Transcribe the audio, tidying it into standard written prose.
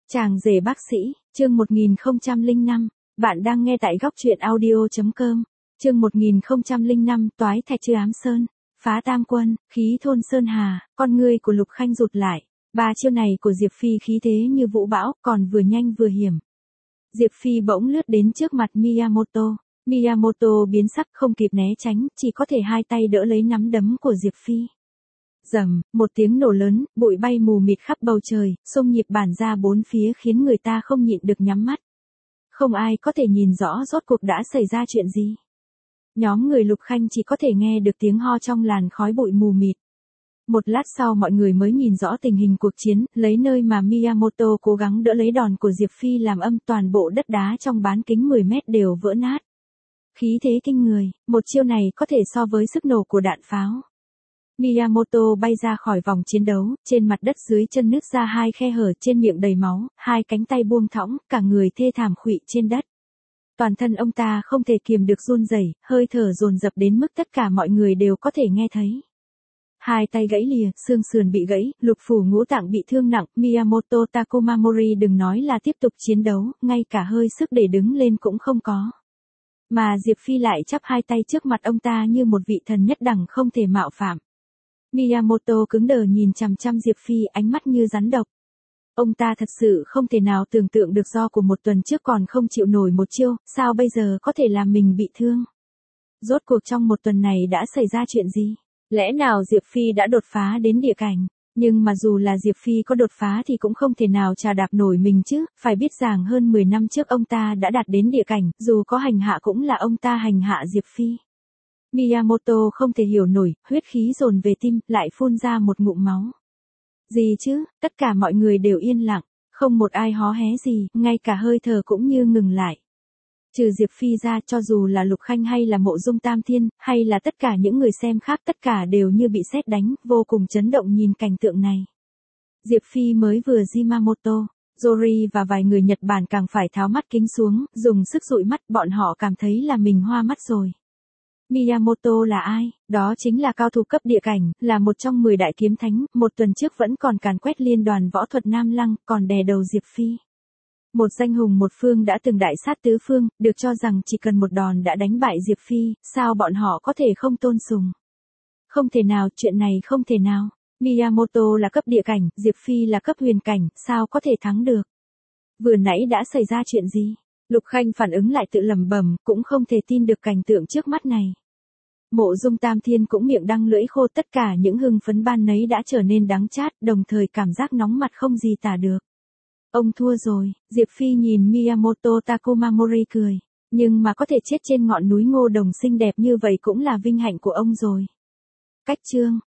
Chàng rể bác sĩ, chương 1005, bạn đang nghe tại góc truyện audio.com, chương 1005 toái thạch chư ám sơn, phá tam quân, khí thôn sơn hà, con ngươi của Lục Khanh rụt lại, ba chiêu này của Diệp Phi khí thế như vũ bão, còn vừa nhanh vừa hiểm. Diệp Phi bỗng lướt đến trước mặt Miyamoto, Miyamoto biến sắc không kịp né tránh, chỉ có thể hai tay đỡ lấy nắm đấm của Diệp Phi. Rầm, một tiếng nổ lớn, bụi bay mù mịt khắp bầu trời, xông nhịp bản ra bốn phía khiến người ta không nhịn được nhắm mắt. Không ai có thể nhìn rõ rốt cuộc đã xảy ra chuyện gì. Nhóm người Lục Khanh chỉ có thể nghe được tiếng ho trong làn khói bụi mù mịt. Một lát sau mọi người mới nhìn rõ tình hình cuộc chiến, lấy nơi mà Miyamoto cố gắng đỡ lấy đòn của Diệp Phi làm âm, toàn bộ đất đá trong bán kính 10 mét đều vỡ nát. Khí thế kinh người, một chiêu này có thể so với sức nổ của đạn pháo. Miyamoto bay ra khỏi vòng chiến đấu, trên mặt đất dưới chân nứt ra hai khe hở, trên miệng đầy máu, hai cánh tay buông thõng, cả người thê thảm khuỵu trên đất. Toàn thân ông ta không thể kiềm được run rẩy, hơi thở dồn dập đến mức tất cả mọi người đều có thể nghe thấy. Hai tay gãy lìa, xương sườn bị gãy, lục phủ ngũ tạng bị thương nặng, Miyamoto Takomamori đừng nói là tiếp tục chiến đấu, ngay cả hơi sức để đứng lên cũng không có. Mà Diệp Phi lại chắp hai tay trước mặt ông ta như một vị thần nhất đẳng không thể mạo phạm. Miyamoto cứng đờ nhìn chằm chằm Diệp Phi, ánh mắt như rắn độc. Ông ta thật sự không thể nào tưởng tượng được do của một tuần trước còn không chịu nổi một chiêu, sao bây giờ có thể làm mình bị thương. Rốt cuộc trong một tuần này đã xảy ra chuyện gì? Lẽ nào Diệp Phi đã đột phá đến địa cảnh? Nhưng mà dù là Diệp Phi có đột phá thì cũng không thể nào trà đạp nổi mình chứ, phải biết rằng hơn 10 năm trước ông ta đã đạt đến địa cảnh, dù có hành hạ cũng là ông ta hành hạ Diệp Phi. Miyamoto không thể hiểu nổi, huyết khí dồn về tim, lại phun ra một ngụm máu. Gì chứ, tất cả mọi người đều yên lặng, không một ai hó hé gì, ngay cả hơi thở cũng như ngừng lại. Trừ Diệp Phi ra, cho dù là Lục Khanh hay là Mộ Dung Tam Thiên, hay là tất cả những người xem khác, tất cả đều như bị sét đánh, vô cùng chấn động nhìn cảnh tượng này. Diệp Phi mới vừa Jimamoto, Yori và vài người Nhật Bản càng phải tháo mắt kính xuống, dùng sức dụi mắt, bọn họ cảm thấy là mình hoa mắt rồi. Miyamoto là ai? Đó chính là cao thủ cấp địa cảnh, là một trong 10 đại kiếm thánh, một tuần trước vẫn còn càn quét liên đoàn võ thuật Nam Lăng, còn đè đầu Diệp Phi. Một danh hùng một phương đã từng đại sát tứ phương, được cho rằng chỉ cần một đòn đã đánh bại Diệp Phi, sao bọn họ có thể không tôn sùng? Không thể nào, chuyện này không thể nào. Miyamoto là cấp địa cảnh, Diệp Phi là cấp huyền cảnh, sao có thể thắng được? Vừa nãy đã xảy ra chuyện gì? Lục Khanh phản ứng lại tự lẩm bẩm, cũng không thể tin được cảnh tượng trước mắt này. Mộ Dung Tam Thiên cũng miệng đắng lưỡi khô, tất cả những hưng phấn ban nấy đã trở nên đắng chát, đồng thời cảm giác nóng mặt không gì tả được. Ông thua rồi, Diệp Phi nhìn Miyamoto Takomamori cười, nhưng mà có thể chết trên ngọn núi Ngô Đồng xinh đẹp như vậy cũng là vinh hạnh của ông rồi. Cách chương